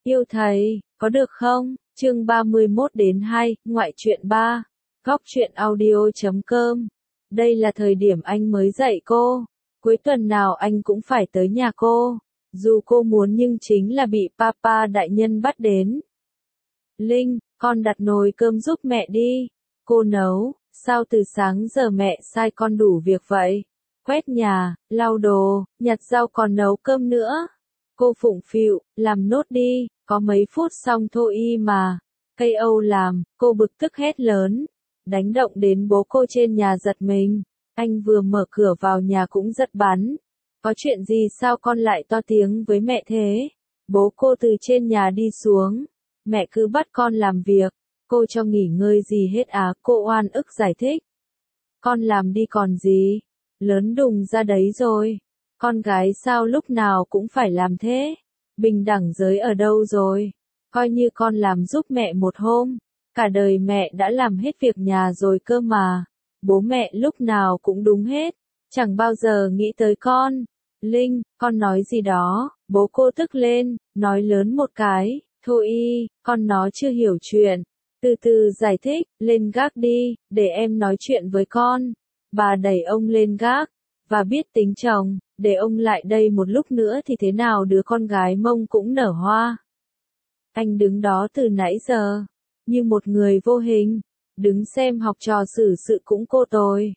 Yêu thầy, có được không? Chương 31-2, ngoại truyện 3. Góc truyện audio.com. Đây là thời điểm anh mới dạy cô. Cuối tuần nào anh cũng phải tới nhà cô. Dù cô muốn nhưng chính là bị papa đại nhân bắt đến. Linh, con đặt nồi cơm giúp mẹ đi. Cô nấu, sao từ sáng giờ mẹ sai con đủ việc vậy? Quét nhà, lau đồ, nhặt rau còn nấu cơm nữa. Cô phụng phịu, làm nốt đi, có mấy phút xong thôi y mà. Cây Âu làm, cô bực tức hét lớn. Đánh động đến bố cô trên nhà giật mình. Anh vừa mở cửa vào nhà cũng giật bắn. Có chuyện gì sao con lại to tiếng với mẹ thế? Bố cô từ trên nhà đi xuống. Mẹ cứ bắt con làm việc. Cô cho nghỉ ngơi gì hết à? Cô oan ức giải thích. Con làm đi còn gì? Lớn đùng ra đấy rồi. Con gái sao lúc nào cũng phải làm thế? Bình đẳng giới ở đâu rồi? Coi như con làm giúp mẹ một hôm. Cả đời mẹ đã làm hết việc nhà rồi cơ mà. Bố mẹ lúc nào cũng đúng hết. Chẳng bao giờ nghĩ tới con. Linh, con nói gì đó? Bố cô tức lên, nói lớn một cái. Thôi y, con nó chưa hiểu chuyện. Từ từ giải thích, lên gác đi, để em nói chuyện với con. Bà đẩy ông lên gác. Và biết tính chồng, để ông lại đây một lúc nữa thì thế nào đứa con gái Mông cũng nở hoa. Anh đứng đó từ nãy giờ, như một người vô hình, đứng xem học trò xử sự cũng cô tồi.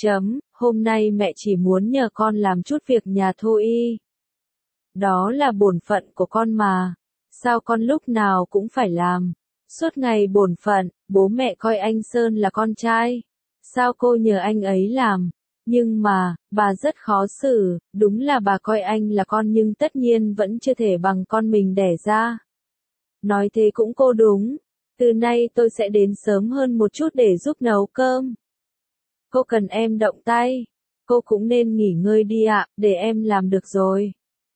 Hôm nay mẹ chỉ muốn nhờ con làm chút việc nhà thôi y. Đó là bổn phận của con mà, sao con lúc nào cũng phải làm? Suốt ngày bổn phận, bố mẹ coi anh Sơn là con trai. Sao cô nhờ anh ấy làm? Nhưng mà, bà rất khó xử, đúng là bà coi anh là con nhưng tất nhiên vẫn chưa thể bằng con mình đẻ ra. Nói thế cũng cô đúng, từ nay tôi sẽ đến sớm hơn một chút để giúp nấu cơm. Cô cần em động tay, cô cũng nên nghỉ ngơi đi ạ, để em làm được rồi.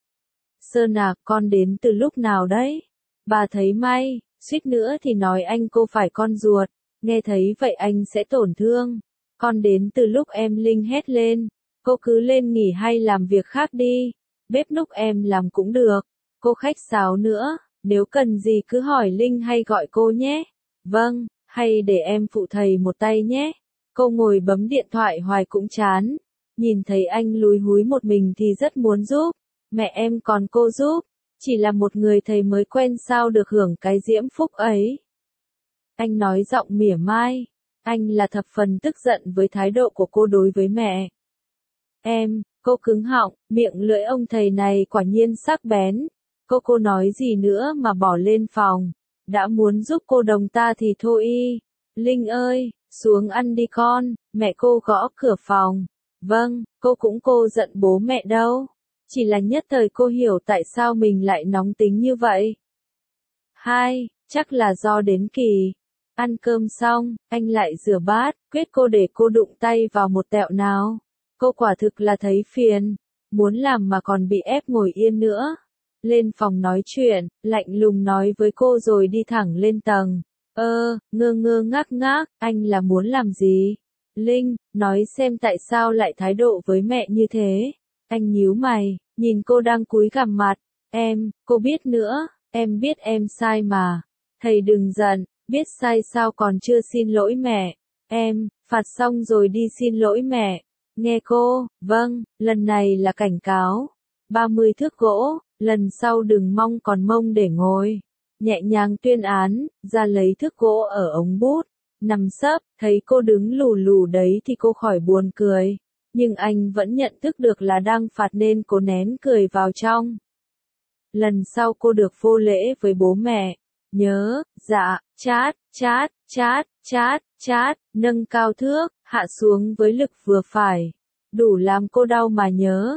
Sơn à, con đến từ lúc nào đấy? Bà thấy may, suýt nữa thì nói anh cô phải con ruột, nghe thấy vậy anh sẽ tổn thương. Con đến từ lúc em Linh hét lên, cô cứ lên nghỉ hay làm việc khác đi, bếp lúc em làm cũng được, cô khách sáo nữa, nếu cần gì cứ hỏi Linh hay gọi cô nhé. Vâng, hay để em phụ thầy một tay nhé. Cô ngồi bấm điện thoại hoài cũng chán, nhìn thấy anh lúi húi một mình thì rất muốn giúp, mẹ em còn cô giúp, chỉ là một người thầy mới quen sao được hưởng cái diễm phúc ấy. Anh nói giọng mỉa mai. Anh là thập phần tức giận với thái độ của cô đối với mẹ. Cô cứng họng, miệng lưỡi ông thầy này quả nhiên sắc bén. Cô nói gì nữa mà bỏ lên phòng. Đã muốn giúp cô đồng ta thì thôi y. Linh ơi, xuống ăn đi con, mẹ cô gõ cửa phòng. Vâng, cô giận bố mẹ đâu. Chỉ là nhất thời cô hiểu tại sao mình lại nóng tính như vậy. Chắc là do đến kỳ. Ăn cơm xong, anh lại rửa bát, quyết cô để cô đụng tay vào một tẹo nào. Cô quả thực là thấy phiền, muốn làm mà còn bị ép ngồi yên nữa. Lên phòng nói chuyện, lạnh lùng nói với cô rồi đi thẳng lên tầng. Ngơ ngơ ngác ngác, anh là muốn làm gì? Linh, nói xem tại sao lại thái độ với mẹ như thế. Anh nhíu mày, nhìn cô đang cúi gằm mặt. Cô biết nữa, em biết em sai mà. Thầy đừng giận. Biết sai sao còn chưa xin lỗi mẹ. Phạt xong rồi đi xin lỗi mẹ. Nghe cô, vâng, lần này là cảnh cáo. 30 thước gỗ, lần sau đừng mong còn mông để ngồi. Nhẹ nhàng tuyên án, ra lấy thước gỗ ở ống bút. Nằm sấp, thấy cô đứng lù lù đấy thì cô khỏi buồn cười. Nhưng anh vẫn nhận thức được là đang phạt nên cô nén cười vào trong. Lần sau cô được vô lễ với bố mẹ. Nhớ, dạ, chát, nâng cao thước, hạ xuống với lực vừa phải. Đủ làm cô đau mà nhớ.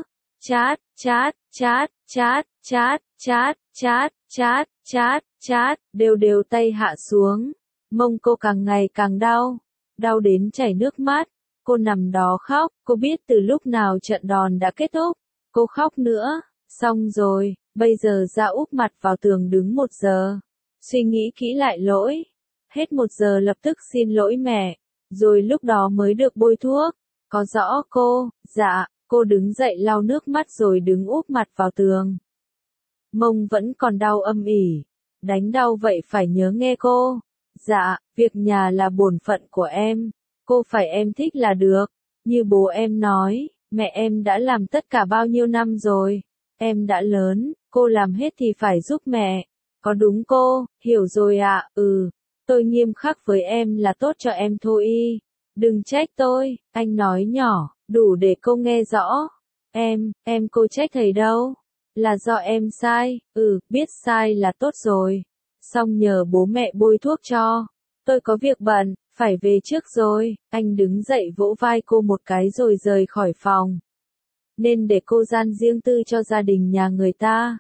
Chát, đều đều tay hạ xuống. Mông cô càng ngày càng đau. Đau đến chảy nước mắt. Cô nằm đó khóc, cô biết từ lúc nào trận đòn đã kết thúc. Cô khóc nữa, xong rồi, bây giờ ra úp mặt vào tường đứng 1 giờ. Suy nghĩ kỹ lại lỗi. Hết 1 giờ lập tức xin lỗi mẹ. Rồi lúc đó mới được bôi thuốc. Có rõ cô? Dạ, cô đứng dậy lau nước mắt rồi đứng úp mặt vào tường. Mông vẫn còn đau âm ỉ. đánh đau vậy phải nhớ nghe cô. Dạ, việc nhà là bổn phận của em. Cô phải em thích là được. Như bố em nói, mẹ em đã làm tất cả bao nhiêu năm rồi. Em đã lớn, cô làm hết thì phải giúp mẹ. Có đúng cô, hiểu rồi ạ, Tôi nghiêm khắc với em là tốt cho em thôi y. Đừng trách tôi, anh nói nhỏ, đủ để cô nghe rõ. Em cô trách thầy đâu. Là do em sai, biết sai là tốt rồi. Xong nhờ bố mẹ bôi thuốc cho. Tôi có việc bận, phải về trước rồi. Anh đứng dậy vỗ vai cô một cái rồi rời khỏi phòng. Nên để cô gian riêng tư cho gia đình nhà người ta.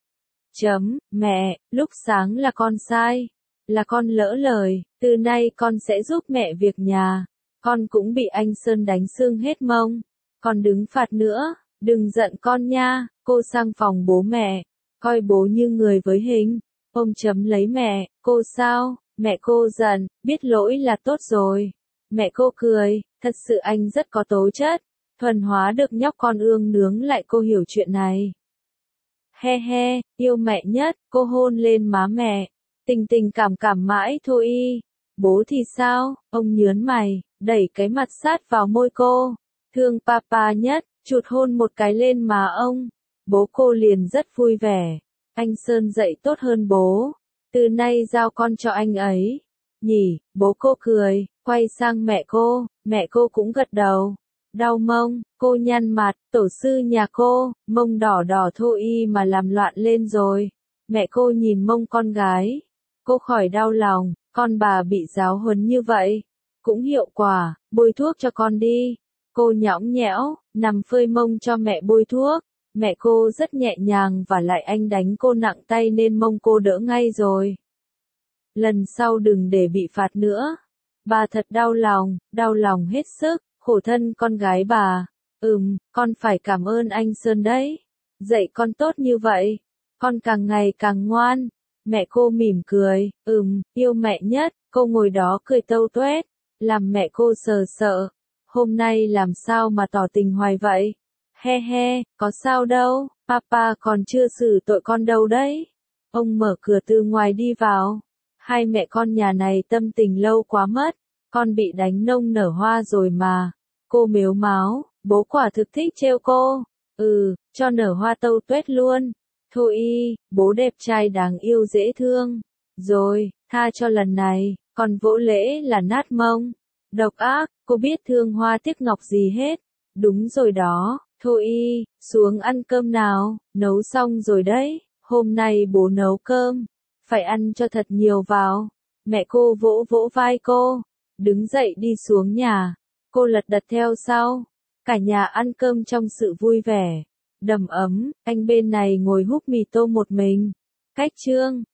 Mẹ, lúc sáng là con sai. Là con lỡ lời, từ nay con sẽ giúp mẹ việc nhà. Con cũng bị anh Sơn đánh xương hết mông. Con đứng phạt nữa, đừng giận con nha. Cô sang phòng bố mẹ, coi bố như người với hình. Ôm chấm lấy mẹ, cô sao? Mẹ cô giận, biết lỗi là tốt rồi. Mẹ cô cười, thật sự anh rất có tố chất. Thuần hóa được nhóc con ương nướng lại cô hiểu chuyện này. He he, yêu mẹ nhất, cô hôn lên má mẹ. Tình tình cảm cảm mãi thôi y. Bố thì sao? Ông nhớn mày, đẩy cái mặt sát vào môi cô. Thương papa nhất, chụt hôn một cái lên má ông. Bố cô liền rất vui vẻ. Anh Sơn dạy tốt hơn bố. Từ nay giao con cho anh ấy. Nhỉ, bố cô cười, quay sang mẹ cô cũng gật đầu. Đau mông, cô nhăn mặt, tổ sư nhà cô, mông đỏ đỏ thôi y mà làm loạn lên rồi. Mẹ cô nhìn mông con gái. Cô khỏi đau lòng, con bà bị giáo huấn như vậy. Cũng hiệu quả, bôi thuốc cho con đi. Cô nhõng nhẽo, nằm phơi mông cho mẹ bôi thuốc. Mẹ cô rất nhẹ nhàng và lại anh đánh cô nặng tay nên mông cô đỡ ngay rồi. Lần sau đừng để bị phạt nữa. Bà thật đau lòng hết sức, khổ thân con gái bà. Con phải cảm ơn anh Sơn đấy. Dạy con tốt như vậy. Con càng ngày càng ngoan. Mẹ cô mỉm cười, yêu mẹ nhất. Cô ngồi đó cười tâu tuét, làm mẹ cô sờ sợ. Hôm nay làm sao mà tỏ tình hoài vậy? He he, có sao đâu, papa còn chưa xử tội con đâu đấy. Ông mở cửa từ ngoài đi vào. Hai mẹ con nhà này tâm tình lâu quá mất. Con bị đánh nông nở hoa rồi mà. Cô mếu máo, bố quả thực thích trêu cô. Cho nở hoa tâu tuét luôn. Thôi y, bố đẹp trai đáng yêu dễ thương. Rồi, tha cho lần này, còn vỗ lễ là nát mông. Độc ác, cô biết thương hoa tiếc ngọc gì hết. Đúng rồi đó, thôi y, xuống ăn cơm nào, nấu xong rồi đấy. Hôm nay bố nấu cơm, phải ăn cho thật nhiều vào. Mẹ cô vỗ vỗ vai cô, đứng dậy đi xuống nhà. Cô lật đật theo sau. Cả nhà ăn cơm trong sự vui vẻ, đầm ấm. Anh bên này ngồi húp mì tôm một mình. Cách chương